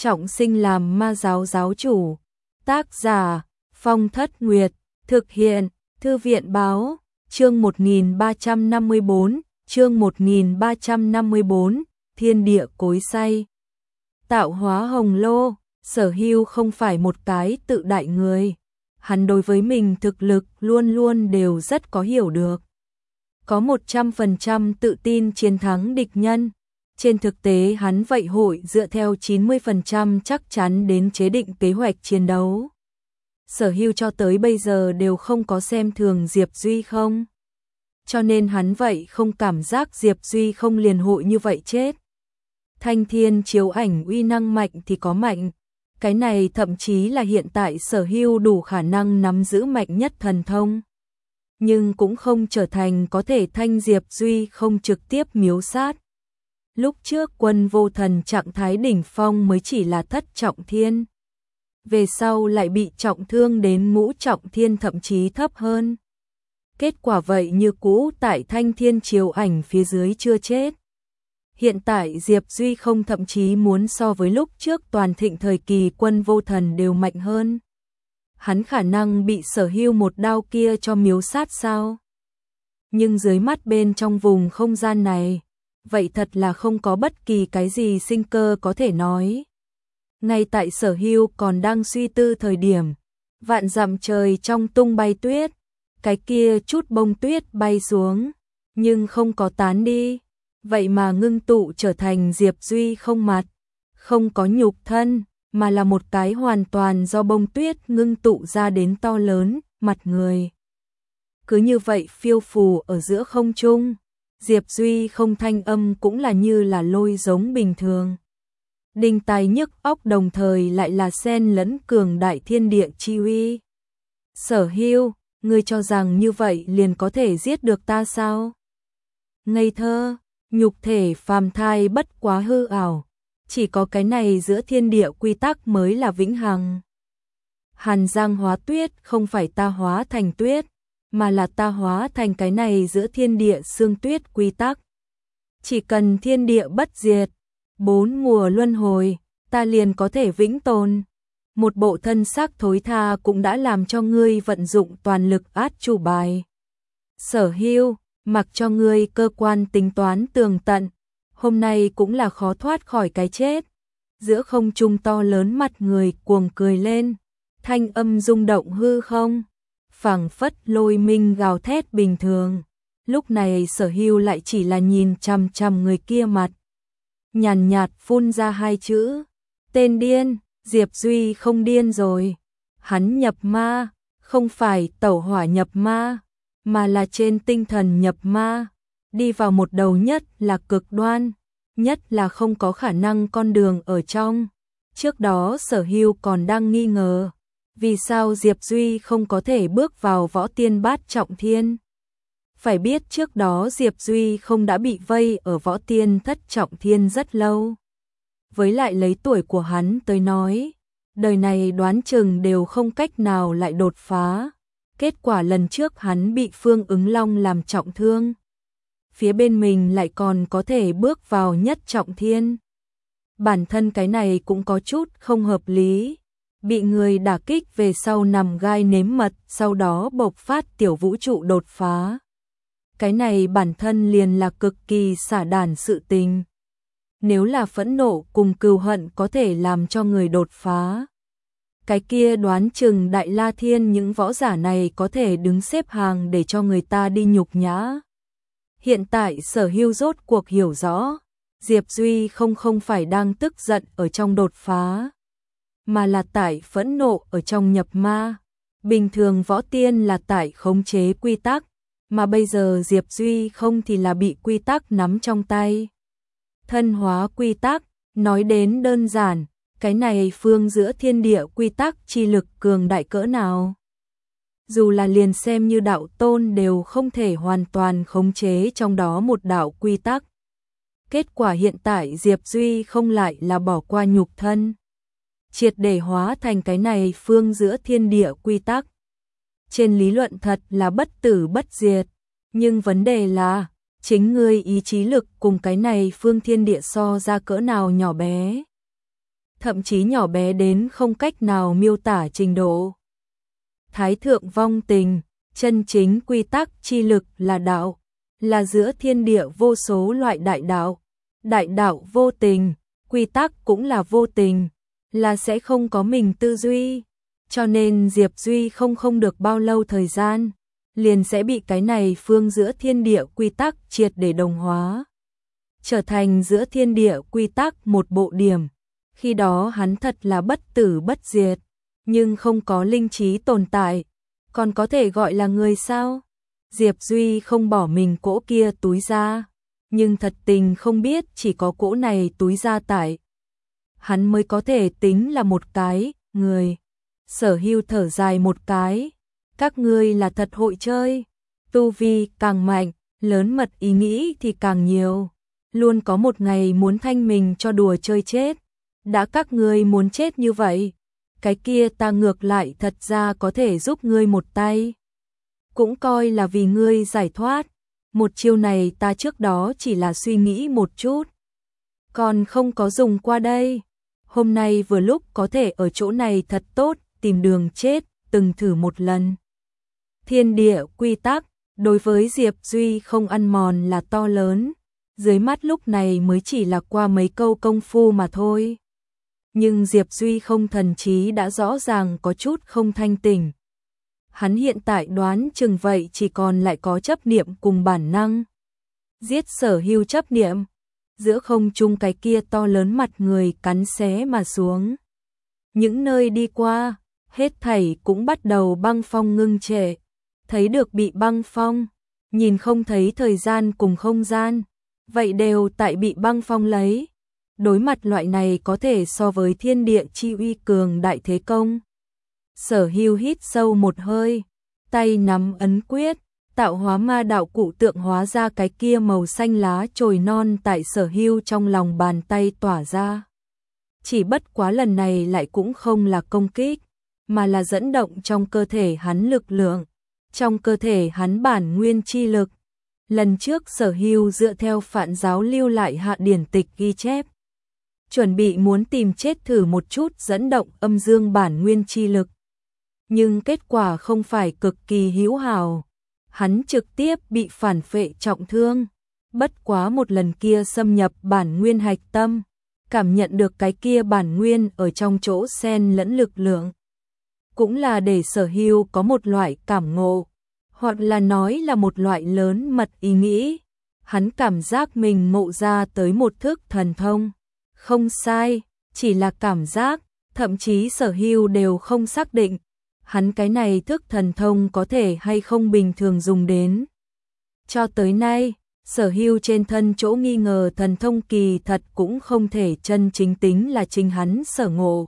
trọng sinh làm ma giáo giáo chủ. Tác giả Phong Thất Nguyệt. Thực hiện Thư viện báo. Chương 1354. Chương 1354. Thiên địa cối xay. Tạo hóa hồng lô. Sở Hưu không phải một cái tự đại người. Hắn đối với mình thực lực luôn luôn đều rất có hiểu được. Có 100% tự tin chiến thắng địch nhân. Trên thực tế hắn vậy hội dựa theo 90% chắc chắn đến chế định kế hoạch chiến đấu. Sở Hưu cho tới bây giờ đều không có xem thường Diệp Duy không. Cho nên hắn vậy không cảm giác Diệp Duy không liền hội như vậy chết. Thanh thiên chiếu ảnh uy năng mạnh thì có mạnh. Cái này thậm chí là hiện tại Sở Hưu đủ khả năng nắm giữ mạnh nhất thần thông. Nhưng cũng không trở thành có thể thanh Diệp Duy không trực tiếp miếu sát. Lúc trước Quân Vô Thần trạng thái đỉnh phong mới chỉ là thất trọng thiên. Về sau lại bị trọng thương đến ngũ trọng thiên thậm chí thấp hơn. Kết quả vậy như cũ tại thanh thiên chiếu ảnh phía dưới chưa chết. Hiện tại Diệp Duy không thậm chí muốn so với lúc trước toàn thịnh thời kỳ Quân Vô Thần đều mạnh hơn. Hắn khả năng bị Sở Hưu một đao kia cho miếu sát sao? Nhưng dưới mắt bên trong vùng không gian này, vậy thật là không có bất kỳ cái gì sinh cơ có thể nói. Ngay tại Sở Hưu còn đang suy tư thời điểm, vạn dặm trời trong tung bay tuyết, cái kia chút bông tuyết bay xuống, nhưng không có tán đi, vậy mà ngưng tụ trở thành Diệp Duy không mặt, không có nhục thân, mà là một cái hoàn toàn do bông tuyết ngưng tụ ra đến to lớn, mặt người. Cứ như vậy phiêu phù ở giữa không trung, Diệp Duy không thanh âm cũng là như là lôi giống bình thường. Đinh tai nhức óc đồng thời lại là xen lẫn cường đại thiên địa chi uy. Sở Hưu, ngươi cho rằng như vậy liền có thể giết được ta sao? Ngây thơ, nhục thể phàm thai bất quá hư ảo. Chỉ có cái này giữa thiên địa quy tắc mới là vĩnh hằng. Hàn Giang hóa tuyết không phải ta hóa thành tuyết, mà là ta hóa thành cái này giữa thiên địa xương tuyết quy tắc. Chỉ cần thiên địa bất diệt, 4 mùa luân hồi, ta liền có thể vĩnh tồn. Một bộ thân xác thối tha cũng đã làm cho ngươi vận dụng toàn lực át chủ bài. Sở Hưu, mặc cho ngươi cơ quan tính toán tường tận, hôm nay cũng là khó thoát khỏi cái chết. Giữa không trung to lớn mặt người cuồng cười lên, thanh âm rung động hư không, phảng phất lôi minh gào thét bình thường. Lúc này Sở Hưu lại chỉ là nhìn chằm chằm người kia mặt, nhàn nhạt phun ra hai chữ, tên điên. Diệp Duy không điên rồi, hắn nhập ma, không phải tẩu hỏa nhập ma, mà là trên tinh thần nhập ma, đi vào một đầu nhất là cực đoan, nhất là không có khả năng con đường ở trong. Trước đó Sở Hưu còn đang nghi ngờ, vì sao Diệp Duy không có thể bước vào võ tiên bát trọng thiên. Phải biết trước đó Diệp Duy không đã bị vây ở võ tiên thất trọng thiên rất lâu. Với lại lấy tuổi của hắn tới nói, đời này đoán chừng đều không cách nào lại đột phá. Kết quả lần trước hắn bị Phương Ứng Long làm trọng thương. Phía bên mình lại còn có thể bước vào nhất trọng thiên. Bản thân cái này cũng có chút không hợp lý. Bị người đả kích về sau nằm gai nếm mật, sau đó bộc phát tiểu vũ trụ đột phá. Cái này bản thân liền là cực kỳ xả đản sự tình. Nếu là phẫn nộ cùng cừu hận có thể làm cho người đột phá, cái kia đoán chừng Đại La Thiên những võ giả này có thể đứng xếp hàng để cho người ta đi nhục nhã. Hiện tại Sở Hưu rốt cuộc hiểu rõ, Diệp Duy không phải đang tức giận ở trong đột phá, mà là tại phẫn nộ ở trong nhập ma. Bình thường võ tiên là tại khống chế quy tắc, mà bây giờ Diệp Duy không thì là bị quy tắc nắm trong tay. Thân hóa quy tắc, nói đến đơn giản, cái này phương giữa thiên địa quy tắc chi lực cường đại cỡ nào. Dù là liền xem như đạo tôn đều không thể hoàn toàn khống chế trong đó một đạo quy tắc. Kết quả hiện tại Diệp Duy không lại là bỏ qua nhục thân, triệt để hóa thành cái này phương giữa thiên địa quy tắc. Trên lý luận thật là bất tử bất diệt, nhưng vấn đề là chính ngươi ý chí lực cùng cái này phương thiên địa so ra cỡ nào nhỏ bé. thậm chí nhỏ bé đến không cách nào miêu tả trình độ. Thái thượng vong tình, chân chính quy tắc chi lực là đạo, là giữa thiên địa vô số loại đại đạo vô tình, quy tắc cũng là vô tình, là sẽ không có mình tư duy, cho nên Diệp Duy không được bao lâu thời gian, liền sẽ bị cái này phương giữa thiên địa quy tắc triệt để đồng hóa, trở thành giữa thiên địa quy tắc một bộ điểm. Khi đó hắn thật là bất tử bất diệt, nhưng không có linh trí tồn tại, còn có thể gọi là người sao? Diệp Duy không bỏ mình cỗ kia túi ra, nhưng thật tình không biết chỉ có cỗ này túi ra tại hắn mới có thể tính là một cái người. Sở Hưu thở dài một cái, các ngươi là thật hội chơi, tu vi càng mạnh, lớn mật ý nghĩ thì càng nhiều, luôn có một ngày muốn thanh mình cho đùa chơi chết. Đã các ngươi muốn chết như vậy, cái kia ta ngược lại thật ra có thể giúp ngươi một tay, cũng coi là vì ngươi giải thoát. Một chiêu này ta trước đó chỉ là suy nghĩ một chút, còn không có dùng qua đây. Hôm nay vừa lúc có thể ở chỗ này thật tốt, tìm đường chết, từng thử một lần. Thiên địa quy tắc, đối với Diệp Duy không ăn mòn là to lớn, dưới mắt lúc này mới chỉ là qua mấy câu công phu mà thôi. Nhưng Diệp Duy không thần trí đã rõ ràng có chút không thanh tỉnh. Hắn hiện tại đoán chừng vậy chỉ còn lại có chấp niệm cùng bản năng. Giết Sở Hưu chấp niệm, giữa không trung cái kia to lớn mặt người cắn xé mà xuống. Những nơi đi qua, hết thảy cũng bắt đầu băng phong ngưng trệ, thấy được bị băng phong, nhìn không thấy thời gian cùng không gian, vậy đều tại bị băng phong lấy. Đối mặt loại này có thể so với thiên địa chi uy cường đại thế công. Sở Hưu hít sâu một hơi, tay nắm ấn quyết, tạo hóa ma đạo cụ tượng hóa ra cái kia màu xanh lá chồi non tại Sở Hưu trong lòng bàn tay tỏa ra. Chỉ bất quá lần này lại cũng không là công kích, mà là dẫn động trong cơ thể hắn lực lượng, trong cơ thể hắn bản nguyên chi lực. Lần trước Sở Hưu dựa theo Phạn giáo lưu lại hạ điển tịch ghi chép, chuẩn bị muốn tìm chết thử một chút dẫn động âm dương bản nguyên chi lực. Nhưng kết quả không phải cực kỳ hữu hảo, hắn trực tiếp bị phản phệ trọng thương. Bất quá một lần kia xâm nhập bản nguyên hạch tâm, cảm nhận được cái kia bản nguyên ở trong chỗ xen lẫn lực lượng, cũng là để Sở Hưu có một loại cảm ngộ, hoặc là nói là một loại lớn mật ý nghĩ. Hắn cảm giác mình ngộ ra tới một thức thần thông. Không sai, chỉ là cảm giác, thậm chí Sở Hưu đều không xác định, hắn cái này thức thần thông có thể hay không bình thường dùng đến. Cho tới nay, Sở Hưu trên thân chỗ nghi ngờ thần thông kỳ thật cũng không thể chân chính tính là chính hắn sở ngộ.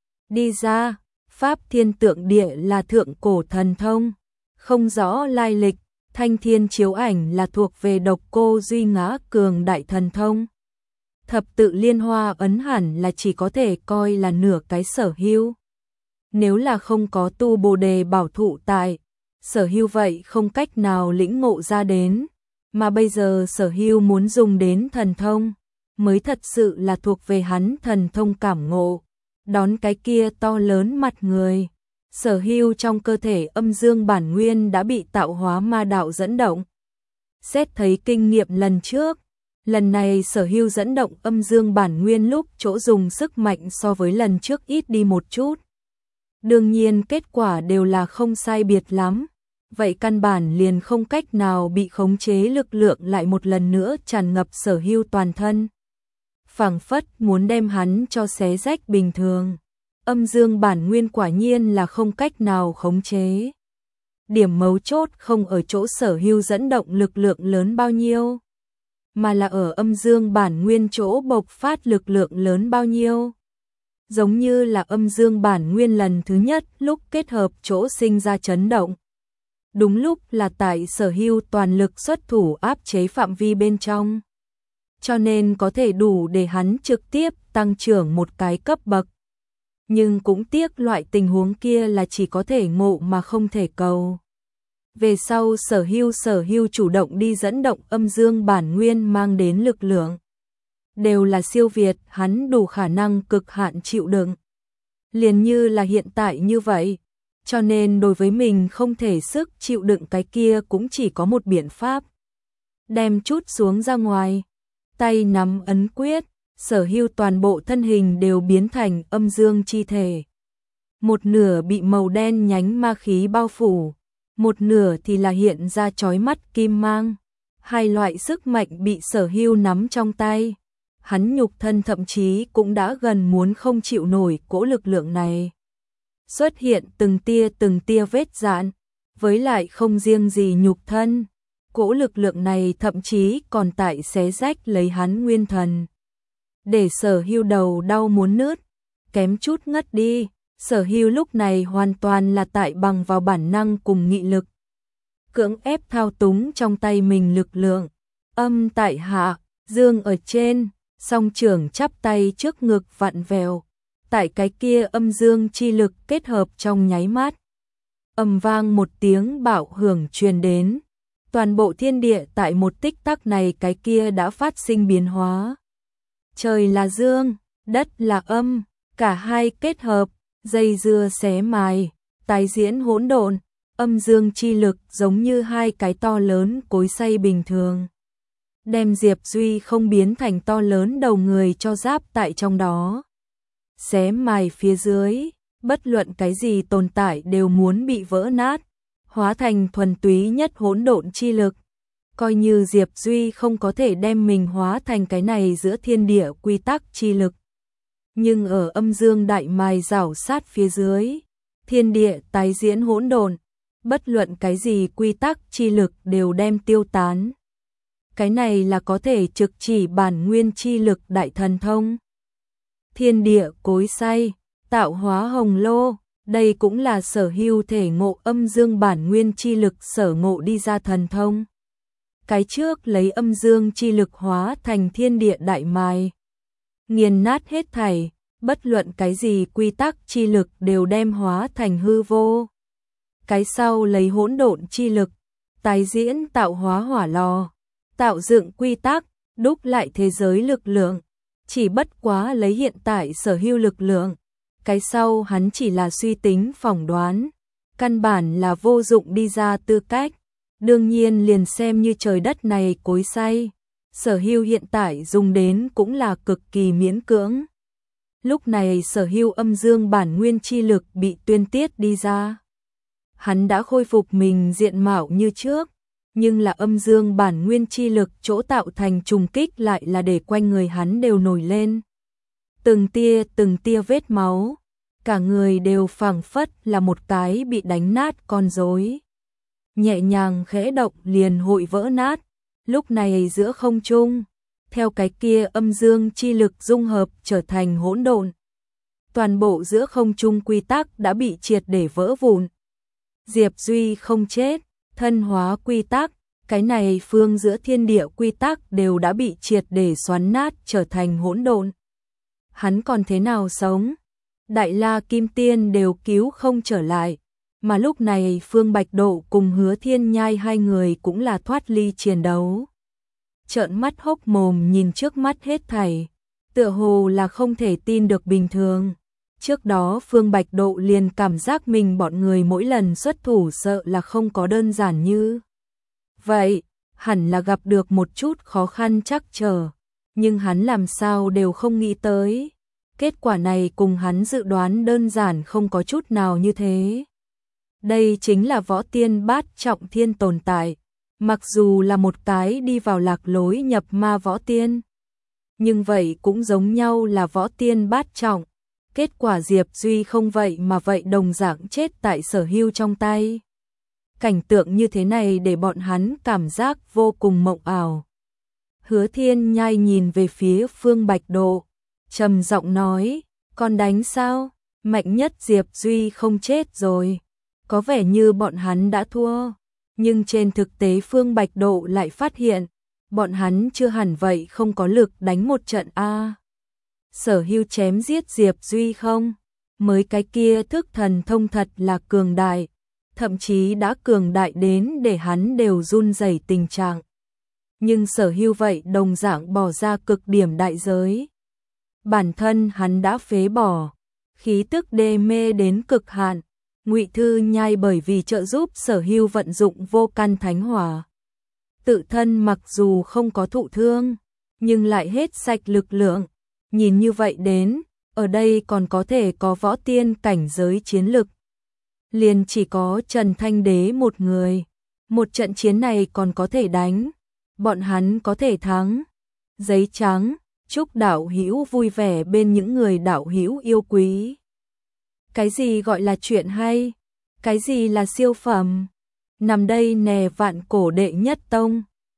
Đi ra, Pháp Thiên Tượng Địa là thượng cổ thần thông, không rõ lai lịch, Thanh Thiên Chiếu Ảnh là thuộc về độc cô duy ngã cường đại thần thông. Thập tự liên hoa ấn hẳn là chỉ có thể coi là nửa cái Sở Hưu. Nếu là không có tu Bồ đề bảo thụ tại, Sở Hưu vậy không cách nào lĩnh ngộ ra đến, mà bây giờ Sở Hưu muốn dùng đến thần thông, mới thật sự là thuộc về hắn thần thông cảm ngộ. Đón cái kia to lớn mặt người, Sở Hưu trong cơ thể âm dương bản nguyên đã bị tạo hóa ma đạo dẫn động. Xét thấy kinh nghiệm lần trước, lần này Sở Hưu dẫn động âm dương bản nguyên lúc chỗ dùng sức mạnh so với lần trước ít đi một chút. Đương nhiên kết quả đều là không sai biệt lắm, vậy căn bản liền không cách nào bị khống chế, lực lượng lại một lần nữa tràn ngập Sở Hưu toàn thân. Phảng phất muốn đem hắn cho xé rách bình thường. Âm dương bản nguyên quả nhiên là không cách nào khống chế. Điểm mấu chốt không ở chỗ Sở Hưu dẫn động lực lượng lớn bao nhiêu, mà là ở âm dương bản nguyên chỗ bộc phát lực lượng lớn bao nhiêu. Giống như là âm dương bản nguyên lần thứ nhất lúc kết hợp chỗ sinh ra chấn động. Đúng lúc là tại Sở Hưu toàn lực xuất thủ áp chế phạm vi bên trong. Cho nên có thể đủ để hắn trực tiếp tăng trưởng một cái cấp bậc. Nhưng cũng tiếc loại tình huống kia là chỉ có thể ngộ mà không thể cầu. Về sau Sở Hưu chủ động đi dẫn động âm dương bản nguyên mang đến lực lượng. đều là siêu việt, hắn đủ khả năng cực hạn chịu đựng. Liền như là hiện tại như vậy, cho nên đối với mình không thể sức chịu đựng cái kia cũng chỉ có một biện pháp. Đem chút xuống ra ngoài, tay nắm ấn quyết, Sở Hưu toàn bộ thân hình đều biến thành âm dương chi thể. Một nửa bị màu đen nhánh ma khí bao phủ, một nửa thì là hiện ra chói mắt kim mang. Hai loại sức mạnh bị Sở Hưu nắm trong tay. Hắn nhục thân thậm chí cũng đã gần muốn không chịu nổi cỗ lực lượng này. Xuất hiện từng tia vết rạn, với lại không riêng gì nhục thân. Cỗ lực lượng này thậm chí còn tại xé rách lấy hắn nguyên thần. Để Sở Hưu đầu đau muốn nứt, kém chút ngất đi. Sở Hưu lúc này hoàn toàn là tại bằng vào bản năng cùng nghị lực. Cưỡng ép thao túng trong tay mình lực lượng, âm tại hạ, dương ở trên, song trưởng chắp tay trước ngực vặn vẹo, tại cái kia âm dương chi lực kết hợp trong nháy mắt. Ầm vang một tiếng bạo hưởng truyền đến, toàn bộ thiên địa tại một tích tắc này cái kia đã phát sinh biến hóa. Trời là dương, đất là âm, cả hai kết hợp, dây dưa xé mài, tái diễn hỗn độn. Âm dương chi lực giống như hai cái to lớn cối xay bình thường. Đem Diệp Duy không biến thành to lớn đầu người cho giáp tại trong đó. Xé mài phía dưới, bất luận cái gì tồn tại đều muốn bị vỡ nát, hóa thành thuần túy nhất hỗn độn chi lực. Coi như Diệp Duy không có thể đem mình hóa thành cái này giữa thiên địa quy tắc chi lực. Nhưng ở âm dương đại mài rảo sát phía dưới, thiên địa tái diễn hỗn độn. Bất luận cái gì quy tắc chi lực đều đem tiêu tán. Cái này là có thể trực chỉ bản nguyên chi lực đại thần thông. Thiên địa cối xay, tạo hóa hồng lô, đây cũng là Sở Hưu thể ngộ âm dương bản nguyên chi lực sở ngộ đi ra thần thông. Cái trước lấy âm dương chi lực hóa thành thiên địa đại mài, nghiền nát hết thảy, bất luận cái gì quy tắc chi lực đều đem hóa thành hư vô. Cái sau lấy hỗn độn chi lực, tái diễn tạo hóa hỏa lò, tạo dựng quy tắc, đúc lại thế giới lực lượng, chỉ bất quá lấy hiện tại Sở Hưu lực lượng. Cái sau hắn chỉ là suy tính phỏng đoán, căn bản là vô dụng đi ra tư cách. Đương nhiên liền xem như trời đất này cối xay, Sở Hưu hiện tại dùng đến cũng là cực kỳ miễn cưỡng. Lúc này Sở Hưu âm dương bản nguyên chi lực bị tuyên tiết đi ra. Hắn đã khôi phục mình diện mạo như trước, nhưng là âm dương bản nguyên chi lực chỗ tạo thành trùng kích lại là để quanh người hắn đều nổi lên. Từng tia vết máu, cả người đều phảng phất là một cái bị đánh nát con rối. Nhẹ nhàng khẽ động liền hội vỡ nát, lúc này giữa không trung, theo cái kia âm dương chi lực dung hợp trở thành hỗn độn. Toàn bộ giữa không trung quy tắc đã bị triệt để vỡ vụn. Diệp Duy không chết, thân hóa quy tắc, cái này phương giữa thiên địa quy tắc đều đã bị triệt để xoắn nát trở thành hỗn độn. Hắn còn thế nào sống? Đại La Kim Tiên đều cứu không trở lại, mà lúc này Phương Bạch Độ cùng Hứa Thiên Nhai hai người cũng là thoát ly chiến đấu. Trợn mắt hốc mồm nhìn trước mắt hết thảy, tựa hồ là không thể tin được bình thường. Trước đó Phương Bạch Độ liền cảm giác mình bọn người mỗi lần xuất thủ sợ là không có đơn giản như vậy, hẳn là gặp được một chút khó khăn trắc trở, nhưng hắn làm sao đều không nghĩ tới. Kết quả này cùng hắn dự đoán đơn giản không có chút nào như thế. Đây chính là võ tiên bát trọng thiên tồn tại, mặc dù là một cái đi vào lạc lối nhập ma võ tiên, nhưng vậy cũng giống nhau là võ tiên bát trọng. Kết quả Diệp Duy không vậy mà vậy đồng dạng chết tại Sở Hưu trong tay. Cảnh tượng như thế này để bọn hắn cảm giác vô cùng mộng ảo. Hứa Thiên Nhai nhìn về phía Phương Bạch Độ, trầm giọng nói, con đánh sao? Mạnh nhất Diệp Duy không chết rồi. Có vẻ như bọn hắn đã thua, nhưng trên thực tế Phương Bạch Độ lại phát hiện, bọn hắn chưa hẳn vậy không có lực đánh một trận a. Sở Hưu chém giết Diệp Duy không? Mới cái kia thức thần thông thật là cường đại, thậm chí đã cường đại đến để hắn đều run rẩy tình trạng. nhưng Sở Hưu vậy đồng dạng bỏ ra cực điểm đại giới. Bản thân hắn đã phế bỏ, khí tức đê mê đến cực hạn. Ngụy Thư Nhai bởi vì trợ giúp Sở Hưu vận dụng vô căn thánh hỏa, tự thân mặc dù không có thụ thương, nhưng lại hết sạch lực lượng. Nhìn như vậy đến, ở đây còn có thể có võ tiên cảnh giới chiến lực. Liền chỉ có Trần Thanh Đế một người. Một trận chiến này còn có thể đánh, bọn hắn có thể thắng. Giấy trắng, chúc đạo hữu vui vẻ bên những người đạo hữu yêu quý. Cái gì gọi là chuyện hay? Cái gì là siêu phẩm? Nằm đây nè Vạn Cổ đệ nhất tông.